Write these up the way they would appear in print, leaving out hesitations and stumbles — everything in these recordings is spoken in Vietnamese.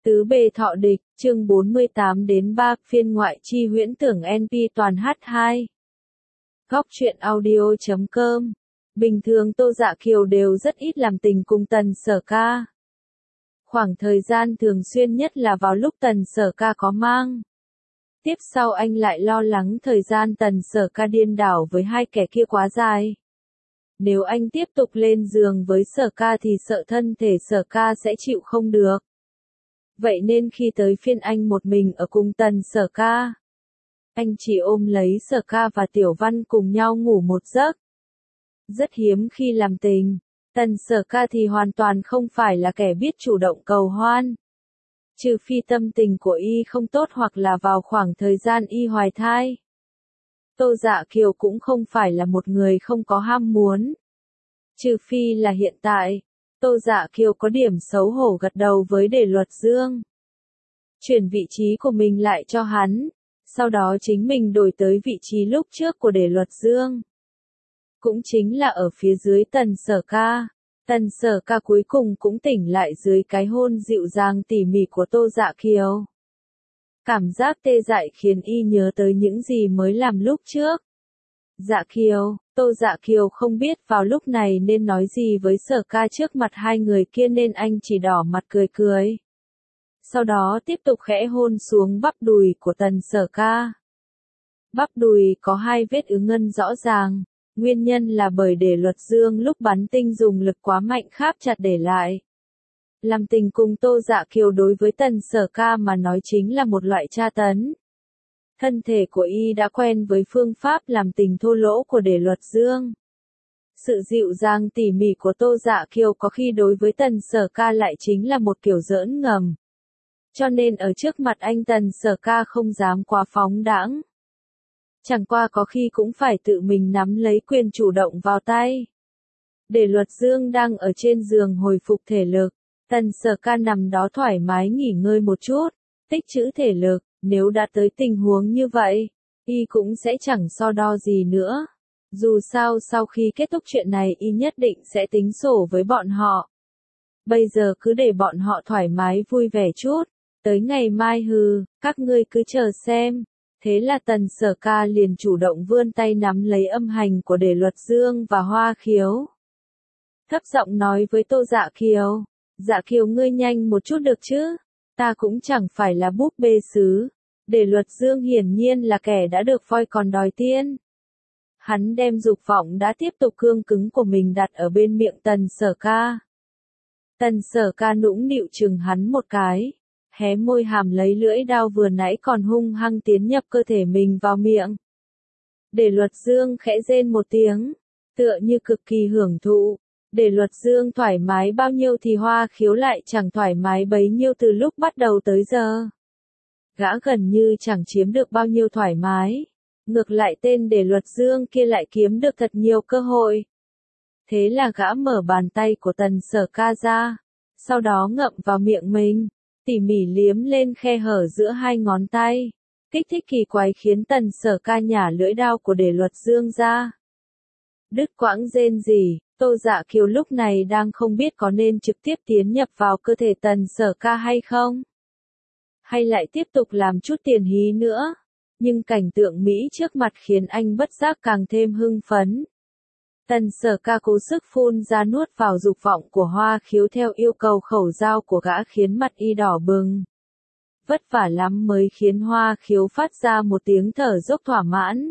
Tứ bề thọ địch, chương 48 đến 3, phiên ngoại chi huyễn tưởng NP toàn H2. Góc truyện audio.com. Bình thường Tô Dạ Kiều đều rất ít làm tình cùng Tần Sở Ca. Khoảng thời gian thường xuyên nhất là vào lúc Tần Sở Ca có mang. Tiếp sau anh lại lo lắng thời gian Tần Sở Ca điên đảo với hai kẻ kia quá dài. Nếu anh tiếp tục lên giường với Sở Ca thì sợ thân thể Sở Ca sẽ chịu không được. Vậy nên khi tới phiên anh một mình ở cùng Tần Sở Ca, anh chỉ ôm lấy Sở Ca và Tiểu Văn cùng nhau ngủ một giấc. Rất hiếm khi làm tình, Tần Sở Ca thì hoàn toàn không phải là kẻ biết chủ động cầu hoan. Trừ phi tâm tình của y không tốt hoặc là vào khoảng thời gian y hoài thai. Tô Dạ Kiều cũng không phải là một người không có ham muốn. Trừ phi là hiện tại, Tô Dạ Kiều có điểm xấu hổ gật đầu với Đề Luật Dương. Chuyển vị trí của mình lại cho hắn, sau đó chính mình đổi tới vị trí lúc trước của Đề Luật Dương. Cũng chính là ở phía dưới Tần Sở Ca. Tần Sở Ca cuối cùng cũng tỉnh lại dưới cái hôn dịu dàng tỉ mỉ của Tô Dạ Kiều. Cảm giác tê dại khiến y nhớ tới những gì mới làm lúc trước. Dạ Kiều, Tô Dạ Kiều không biết vào lúc này nên nói gì với Sở Ca trước mặt hai người kia nên anh chỉ đỏ mặt cười cười. Sau đó tiếp tục khẽ hôn xuống bắp đùi của Tần Sở Ca. Bắp đùi có hai vết ứ ngân rõ ràng, nguyên nhân là bởi Đề Luật Dương lúc bắn tinh dùng lực quá mạnh kháp chặt để lại. Làm tình cùng Tô Dạ Kiều đối với Tần Sở Ca mà nói chính là một loại tra tấn. Thân thể của y đã quen với phương pháp làm tình thô lỗ của Đề Luật Dương. Sự dịu dàng tỉ mỉ của Tô Dạ Kiều có khi đối với Tần Sở Ca lại chính là một kiểu giỡn ngầm. Cho nên ở trước mặt anh Tần Sở Ca không dám quá phóng đãng. Chẳng qua có khi cũng phải tự mình nắm lấy quyền chủ động vào tay. Đề Luật Dương đang ở trên giường hồi phục thể lực. Tần Sở Ca nằm đó thoải mái nghỉ ngơi một chút, tích trữ thể lực. Nếu đã tới tình huống như vậy, y cũng sẽ chẳng so đo gì nữa. Dù sao sau khi kết thúc chuyện này y nhất định sẽ tính sổ với bọn họ. Bây giờ cứ để bọn họ thoải mái vui vẻ chút. Tới ngày mai các ngươi cứ chờ xem. Thế là Tần Sở Ca liền chủ động vươn tay nắm lấy âm hành của Đề Luật Dương và Hoa Khiếu. Thấp giọng nói với Tô Dạ Kiều. Dạ Kiều ngươi nhanh một chút được chứ? Ta cũng chẳng phải là búp bê sứ. Đề Luật Dương hiển nhiên là kẻ đã được voi còn đòi tiên. Hắn đem dục vọng đã tiếp tục cương cứng của mình đặt ở bên miệng Tần Sở Ca. Tần Sở Ca nũng nịu chừng hắn một cái, hé môi hàm lấy lưỡi dao vừa nãy còn hung hăng tiến nhập cơ thể mình vào miệng. Đề Luật Dương khẽ rên một tiếng, tựa như cực kỳ hưởng thụ. Đề Luật Dương thoải mái bao nhiêu thì Hoa Khiếu lại chẳng thoải mái bấy nhiêu từ lúc bắt đầu tới giờ. Gã gần như chẳng chiếm được bao nhiêu thoải mái. Ngược lại tên Đề Luật Dương kia lại kiếm được thật nhiều cơ hội. Thế là gã mở bàn tay của Tần Sở Ca ra, sau đó ngậm vào miệng mình, tỉ mỉ liếm lên khe hở giữa hai ngón tay. Kích thích kỳ quái khiến Tần Sở Ca nhả lưỡi dao của Đề Luật Dương ra. Đứt quãng rên rỉ, Tô Dạ Kiều lúc này đang không biết có nên trực tiếp tiến nhập vào cơ thể Tần Sở Ca hay không. Hay lại tiếp tục làm chút tiền hí nữa. Nhưng cảnh tượng Mỹ trước mặt khiến anh bất giác càng thêm hưng phấn. Tần Sở Ca cố sức phun ra nuốt vào dục vọng của Hoa Khiếu theo yêu cầu khẩu giao của gã khiến mặt y đỏ bừng. Vất vả lắm mới khiến Hoa Khiếu phát ra một tiếng thở dốc thỏa mãn.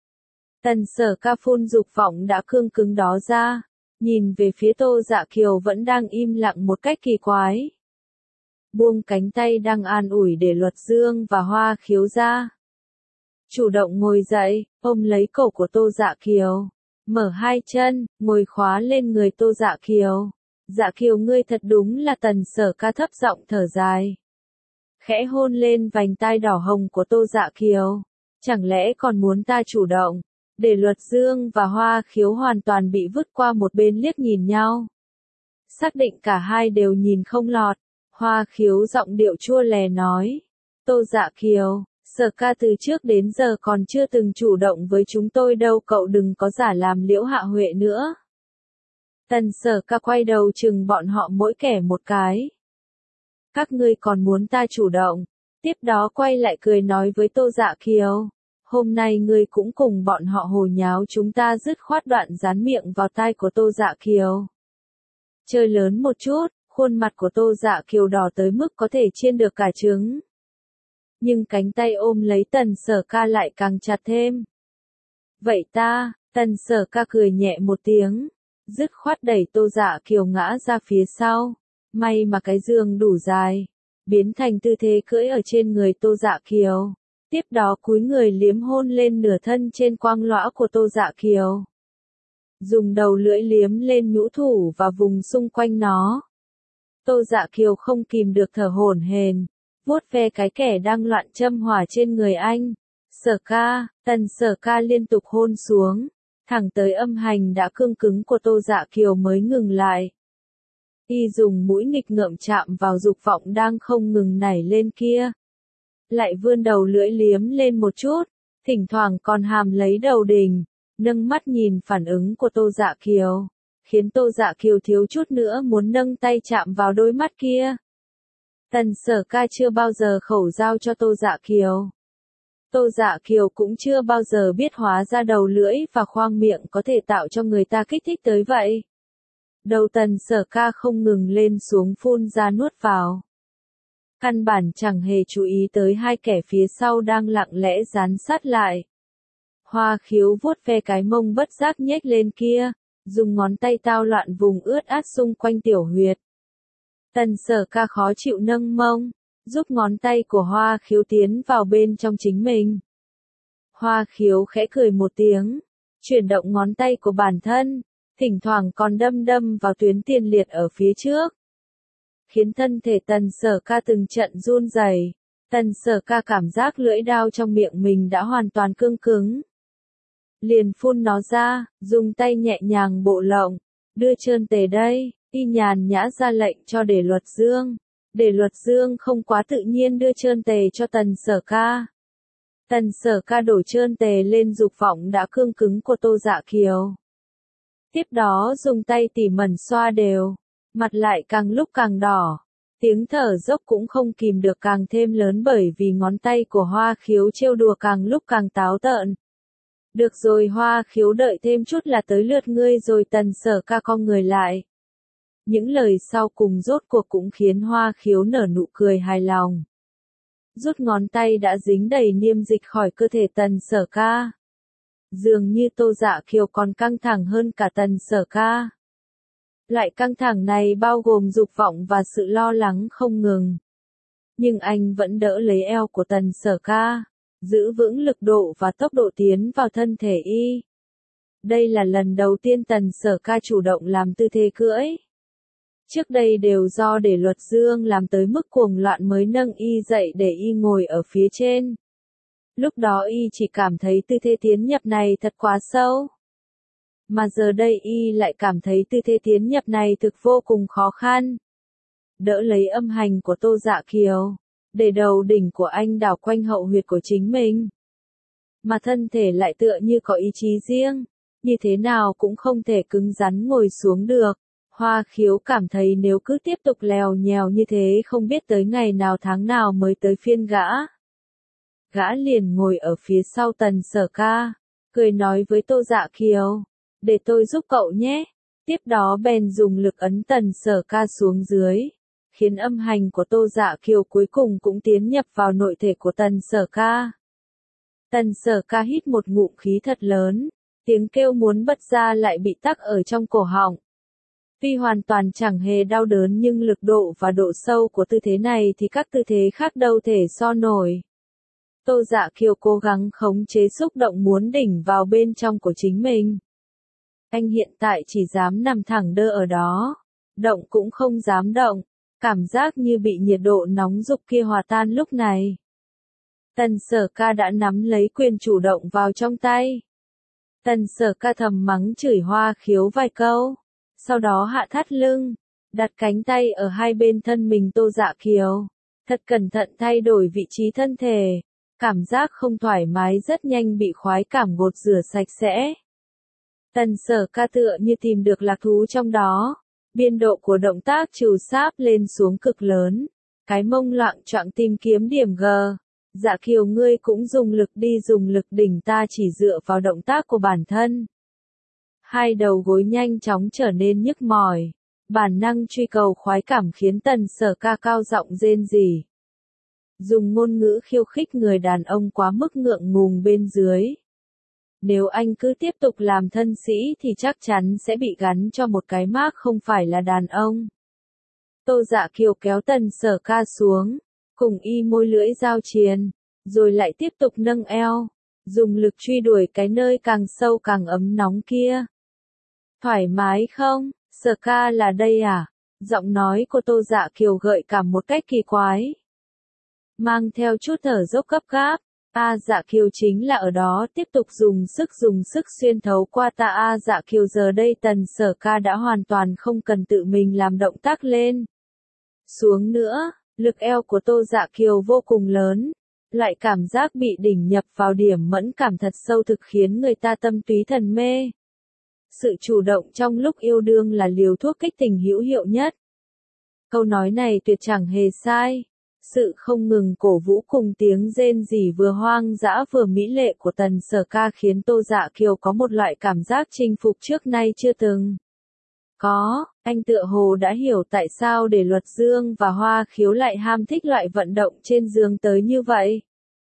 Tần Sở Ca phun dục vọng đã cương cứng đó ra, nhìn về phía Tô Dạ Kiều vẫn đang im lặng một cách kỳ quái. Buông cánh tay đang an ủi Đề Luật Dương và Hoa Khiếu ra. Chủ động ngồi dậy, ôm lấy cổ của Tô Dạ Kiều. Mở hai chân, ngồi khóa lên người Tô Dạ Kiều. Dạ Kiều ngươi thật đúng là Tần Sở Ca thấp giọng thở dài. Khẽ hôn lên vành tai đỏ hồng của Tô Dạ Kiều. Chẳng lẽ còn muốn ta chủ động? Đề Luật Dương và Hoa Khiếu hoàn toàn bị vứt qua một bên liếc nhìn nhau. Xác định cả hai đều nhìn không lọt. Hoa Khiếu giọng điệu chua lè nói. Tô Dạ Kiều, Sở Ca từ trước đến giờ còn chưa từng chủ động với chúng tôi đâu, cậu đừng có giả làm Liễu Hạ Huệ nữa. Tần Sở Ca quay đầu chừng bọn họ mỗi kẻ một cái. Các ngươi còn muốn ta chủ động. Tiếp đó quay lại cười nói với Tô Dạ Kiều. Hôm nay ngươi cũng cùng bọn họ hồ nháo, chúng ta dứt khoát đoạn dán miệng vào tai của Tô Dạ Kiều. Chơi lớn một chút, khuôn mặt của Tô Dạ Kiều đỏ tới mức có thể chiên được cả trứng. Nhưng cánh tay ôm lấy Tần Sở Ca lại càng chặt thêm. Vậy ta, Tần Sở Ca cười nhẹ một tiếng, dứt khoát đẩy Tô Dạ Kiều ngã ra phía sau. May mà cái giường đủ dài, biến thành tư thế cưỡi ở trên người Tô Dạ Kiều. Tiếp đó cúi người liếm hôn lên nửa thân trên quang lõa của Tô Dạ Kiều. Dùng đầu lưỡi liếm lên nhũ thủ và vùng xung quanh nó. Tô Dạ Kiều không kìm được thở hổn hển, vuốt ve cái kẻ đang loạn châm hỏa trên người anh. Sở Ca, Tần Sở Ca liên tục hôn xuống, thẳng tới âm hành đã cương cứng của Tô Dạ Kiều mới ngừng lại. Y dùng mũi nghịch ngợm chạm vào dục vọng đang không ngừng nảy lên kia. Lại vươn đầu lưỡi liếm lên một chút, thỉnh thoảng còn hàm lấy đầu đỉnh, nâng mắt nhìn phản ứng của Tô Dạ Kiều, khiến Tô Dạ Kiều thiếu chút nữa muốn nâng tay chạm vào đôi mắt kia. Tần Sở Ca chưa bao giờ khẩu giao cho Tô Dạ Kiều. Tô Dạ Kiều cũng chưa bao giờ biết hóa ra đầu lưỡi và khoang miệng có thể tạo cho người ta kích thích tới vậy. Đầu Tần Sở Ca không ngừng lên xuống phun ra nuốt vào. Căn bản chẳng hề chú ý tới hai kẻ phía sau đang lặng lẽ dán sát lại. Hoa Khiếu vuốt ve cái mông bất giác nhếch lên kia, dùng ngón tay tao loạn vùng ướt át xung quanh tiểu huyệt. Tần Sở Ca khó chịu nâng mông, giúp ngón tay của Hoa Khiếu tiến vào bên trong chính mình. Hoa Khiếu khẽ cười một tiếng, chuyển động ngón tay của bản thân, thỉnh thoảng còn đâm đâm vào tuyến tiền liệt ở phía trước. Khiến thân thể Tần Sở Ca từng trận run rẩy. Tần Sở Ca cảm giác lưỡi dao trong miệng mình đã hoàn toàn cương cứng. Liền phun nó ra, dùng tay nhẹ nhàng bộ lộng, đưa trơn tề đây, y nhàn nhã ra lệnh cho Để Luật Dương. Để Luật Dương không quá tự nhiên đưa trơn tề cho Tần Sở Ca. Tần Sở Ca đổ trơn tề lên dục vọng đã cương cứng của Tô Dạ Kiều. Tiếp đó dùng tay tỉ mẩn xoa đều, mặt lại càng lúc càng đỏ. Tiếng thở dốc cũng không kìm được càng thêm lớn bởi vì ngón tay của Hoa Khiếu trêu đùa càng lúc càng táo tợn. Được rồi Hoa Khiếu, đợi thêm chút là tới lượt ngươi rồi. Tần Sở Ca cong người lại. Những lời sau cùng rốt cuộc cũng khiến Hoa Khiếu nở nụ cười hài lòng. Rút ngón tay đã dính đầy niêm dịch khỏi cơ thể Tần Sở Ca. Dường như Tô Dạ Kiều còn căng thẳng hơn cả Tần Sở Ca. Loại căng thẳng này bao gồm dục vọng và sự lo lắng không ngừng. Nhưng anh vẫn đỡ lấy eo của Tần Sở Ca, giữ vững lực độ và tốc độ tiến vào thân thể y. Đây là lần đầu tiên Tần Sở Ca chủ động làm tư thế cưỡi. Trước đây đều do Để Luật Dương làm tới mức cuồng loạn mới nâng y dậy để y ngồi ở phía trên. Lúc đó y chỉ cảm thấy tư thế tiến nhập này thật quá sâu. Mà giờ đây y lại cảm thấy tư thế tiến nhập này thực vô cùng khó khăn. Đỡ lấy âm hành của Tô Dạ Kiều, để đầu đỉnh của anh đảo quanh hậu huyệt của chính mình. Mà thân thể lại tựa như có ý chí riêng, như thế nào cũng không thể cứng rắn ngồi xuống được. Hoa Khiếu cảm thấy nếu cứ tiếp tục lèo nhèo như thế không biết tới ngày nào tháng nào mới tới phiên gã. Gã liền ngồi ở phía sau Tần Sở Ca, cười nói với Tô Dạ Kiều, để tôi giúp cậu nhé. Tiếp đó bèn dùng lực ấn Tần Sở Ca xuống dưới, khiến âm hành của Tô Dạ Kiều cuối cùng cũng tiến nhập vào nội thể của Tần Sở Ca. Tần Sở Ca hít một ngụm khí thật lớn, tiếng kêu muốn bật ra lại bị tắc ở trong cổ họng. Tuy hoàn toàn chẳng hề đau đớn nhưng lực độ và độ sâu của tư thế này thì các tư thế khác đâu thể so nổi. Tô Dạ Kiều cố gắng khống chế xúc động muốn đỉnh vào bên trong của chính mình. Anh hiện tại chỉ dám nằm thẳng đơ ở đó, động cũng không dám động, cảm giác như bị nhiệt độ nóng rực kia hòa tan lúc này. Tần Sở Ca đã nắm lấy quyền chủ động vào trong tay. Tần Sở Ca thầm mắng chửi Hoa Khiếu vài câu, sau đó hạ thắt lưng, đặt cánh tay ở hai bên thân mình Tô Dạ Kiều, thật cẩn thận thay đổi vị trí thân thể. Cảm giác không thoải mái rất nhanh bị khoái cảm gột rửa sạch sẽ. Tần Sở Ca tựa như tìm được lạc thú trong đó. Biên độ của động tác trừ sáp lên xuống cực lớn, Cái mông loạng choạng tìm kiếm điểm G. Dạ Kiều ngươi cũng dùng lực đi, dùng lực đỉnh ta chỉ dựa vào động tác của bản thân. Hai đầu gối nhanh chóng trở nên nhức mỏi. Bản năng truy cầu khoái cảm khiến Tần Sở Ca cao giọng rên rỉ. Dùng ngôn ngữ khiêu khích người đàn ông quá mức ngượng ngùng bên dưới. Nếu anh cứ tiếp tục làm thân sĩ thì chắc chắn sẽ bị gắn cho một cái mác không phải là đàn ông. Tô Dạ Kiều kéo Tần Sở Ca xuống, cùng y môi lưỡi giao chiến, rồi lại tiếp tục nâng eo, dùng lực truy đuổi cái nơi càng sâu càng ấm nóng kia. Thoải mái không? Sở Ca là đây à? Giọng nói của Tô Dạ Kiều gợi cảm một cách kỳ quái, mang theo chút thở dốc gấp gáp. Dạ Kiều chính là ở đó, tiếp tục dùng sức xuyên thấu qua ta. Dạ Kiều giờ đây Tần Sở Ca đã hoàn toàn không cần tự mình làm động tác lên xuống nữa, lực eo của Tô Dạ Kiều vô cùng lớn, loại cảm giác bị đỉnh nhập vào điểm mẫn cảm thật sâu thực khiến người ta tâm túy thần mê. Sự chủ động trong lúc yêu đương là liều thuốc kích tình hữu hiệu nhất. Câu nói này tuyệt chẳng hề sai. Sự không ngừng cổ vũ cùng tiếng rên rỉ vừa hoang dã vừa mỹ lệ của Tần Sở Ca khiến Tô Dạ Kiều có một loại cảm giác chinh phục trước nay chưa từng có. Anh tựa hồ đã hiểu tại sao để Luật Dương và Hoa Khiếu lại ham thích loại vận động trên giường tới như vậy.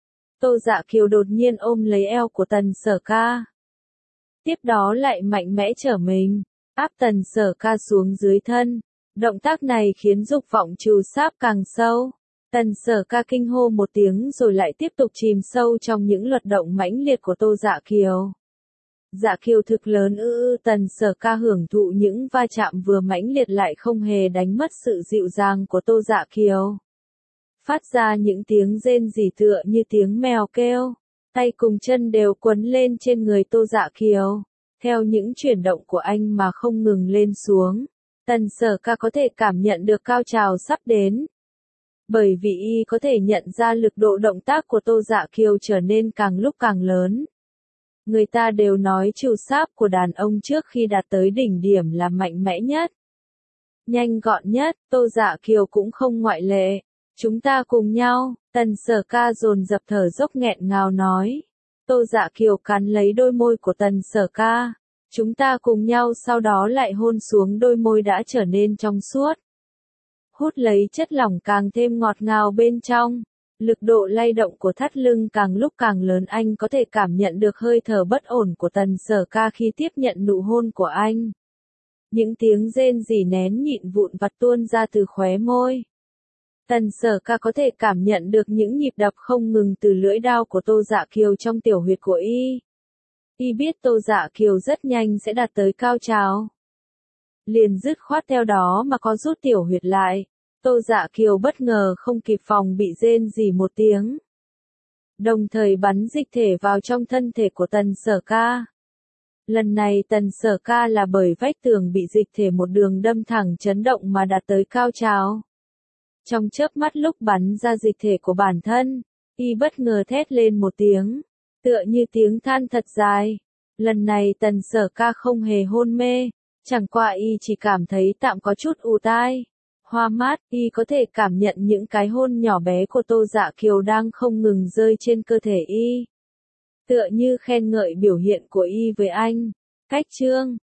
Tô Dạ Kiều đột nhiên ôm lấy eo của Tần Sở Ca. Tiếp đó lại mạnh mẽ trở mình, áp Tần Sở Ca xuống dưới thân. Động tác này khiến dục vọng trù sáp càng sâu. Tần Sở Ca kinh hô một tiếng rồi lại tiếp tục chìm sâu trong những luật động mãnh liệt của Tô Dạ Kiều. Dạ Kiều thực lớn Tần Sở Ca hưởng thụ những va chạm vừa mãnh liệt lại không hề đánh mất sự dịu dàng của Tô Dạ Kiều. Phát ra những tiếng rên rỉ tựa như tiếng mèo kêu. Tay cùng chân đều quấn lên trên người Tô Dạ Kiều. Theo những chuyển động của anh mà không ngừng lên xuống, Tần Sở Ca có thể cảm nhận được cao trào sắp đến. Bởi vì y có thể nhận ra lực độ động tác của Tô Dạ Kiều trở nên càng lúc càng lớn. Người ta đều nói trù sáp của đàn ông trước khi đạt tới đỉnh điểm là mạnh mẽ nhất, nhanh gọn nhất, Tô Dạ Kiều cũng không ngoại lệ. Chúng ta cùng nhau, Tần Sở Ca dồn dập thở dốc nghẹn ngào nói. Tô Dạ Kiều cắn lấy đôi môi của Tần Sở Ca. Chúng ta cùng nhau sau đó lại hôn xuống đôi môi đã trở nên trong suốt. Hút lấy chất lỏng càng thêm ngọt ngào bên trong. Lực độ lay động của thắt lưng càng lúc càng lớn, anh có thể cảm nhận được hơi thở bất ổn của Tần Sở Ca khi tiếp nhận nụ hôn của anh. Những tiếng rên rỉ nén nhịn vụn vặt tuôn ra từ khóe môi. Tần Sở Ca có thể cảm nhận được những nhịp đập không ngừng từ lưỡi dao của Tô Dạ Kiều trong tiểu huyệt của y. Y biết Tô Dạ Kiều rất nhanh sẽ đạt tới cao trào. Liền dứt khoát theo đó mà có rút tiểu huyệt lại. Tô Dạ Kiều bất ngờ không kịp phòng bị rên rỉ một tiếng. Đồng thời bắn dịch thể vào trong thân thể của Tần Sở Ca. Lần này Tần Sở Ca là bởi vách tường bị dịch thể một đường đâm thẳng chấn động mà đạt tới cao trào. Trong chớp mắt lúc bắn ra dịch thể của bản thân, y bất ngờ thét lên một tiếng, tựa như tiếng than thật dài. Lần này Tần Sở Ca không hề hôn mê, chẳng qua y chỉ cảm thấy tạm có chút ù tai. Hoa mát, y có thể cảm nhận những cái hôn nhỏ bé của Tô Dạ Kiều đang không ngừng rơi trên cơ thể y. Tựa như khen ngợi biểu hiện của y với anh. Cách chương